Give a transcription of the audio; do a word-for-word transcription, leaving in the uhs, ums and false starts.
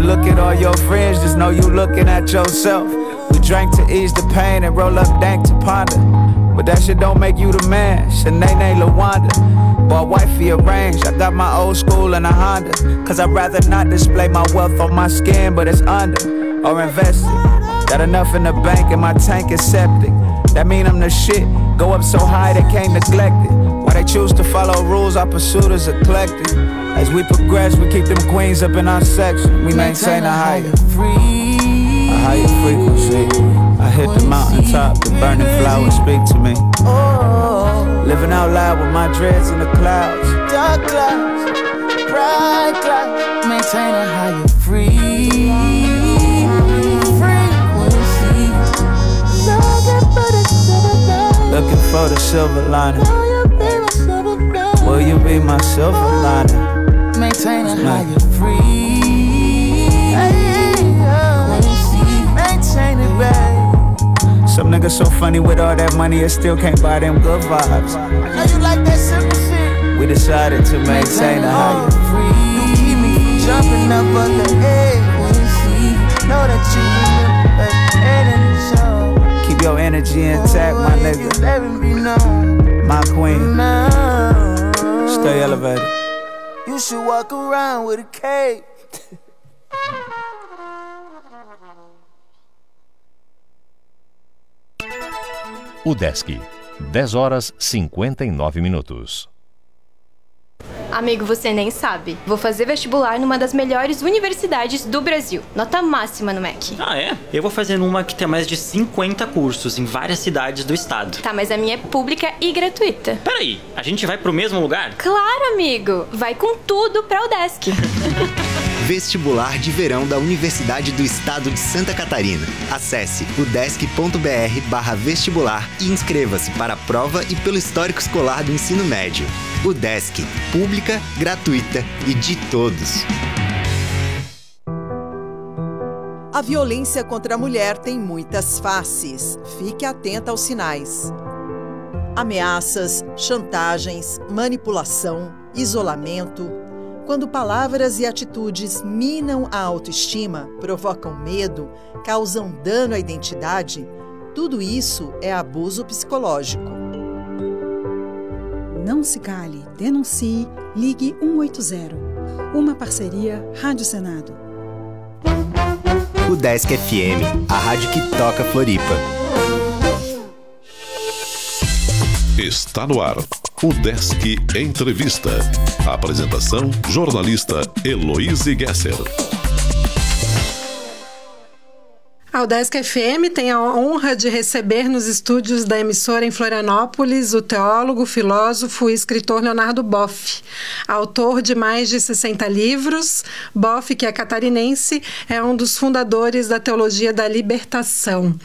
look at all your friends, just know you looking at yourself. We drank to ease the pain and roll up dank to ponder. But that shit don't make you the man, Shanae LaWanda. Boy, wifey arranged, I got my old school in a Honda. Cause I'd rather not display my wealth on my skin, but it's under, or invested. Got enough in the bank and my tank is septic. That mean I'm the shit, go up so high they can't neglect it. Why they choose to follow rules, our pursuit is eclectic. As we progress, we keep them queens up in our section. We maintain a higher free, a higher frequency. I hit the mountaintop, the burning flowers speak to me. Living out loud with my dreads in the clouds. Dark clouds, bright clouds. Maintain a higher free frequency. Looking for the silver lining. Will you be my silver lining? Maintain a higher free maintain it, babe. Some niggas so funny with all that money, it still can't buy them good vibes. I know you like that simple shit. We decided to maintain a higher free. You keep me from jumping up on the edge. Know that you remember at the end of the show. Keep your energy intact, my nigga. My queen. Stay elevated. You should walk around with a cape. UDESC, dez horas cinquenta e nove minutos. Amigo, você nem sabe. Vou fazer vestibular numa das melhores universidades do Brasil. Nota máxima no M E C. Ah, é? Eu vou fazer numa que tem mais de cinquenta cursos em várias cidades do estado. Tá, mas a minha é pública e gratuita. Peraí, a gente vai pro mesmo lugar? Claro, amigo. Vai com tudo pra UDESC. Vestibular de verão da Universidade do Estado de Santa Catarina. Acesse udesc.br barra vestibular e inscreva-se para a prova e pelo histórico escolar do ensino médio. UDESC, pública, gratuita e de todos. A violência contra a mulher tem muitas faces. Fique atenta aos sinais. Ameaças, chantagens, manipulação, isolamento. Quando palavras e atitudes minam a autoestima, provocam medo, causam dano à identidade, tudo isso é abuso psicológico. Não se cale, denuncie, ligue um oito zero. Uma parceria Rádio Senado. UDESC F M, a rádio que toca Floripa. Está no ar, UDESC Entrevista. Apresentação, jornalista Heloíse Gesser. A UDESC F M tem a honra de receber nos estúdios da emissora em Florianópolis o teólogo, filósofo e escritor Leonardo Boff. Autor de mais de sessenta livros, Boff, que é catarinense, é um dos fundadores da teologia da libertação.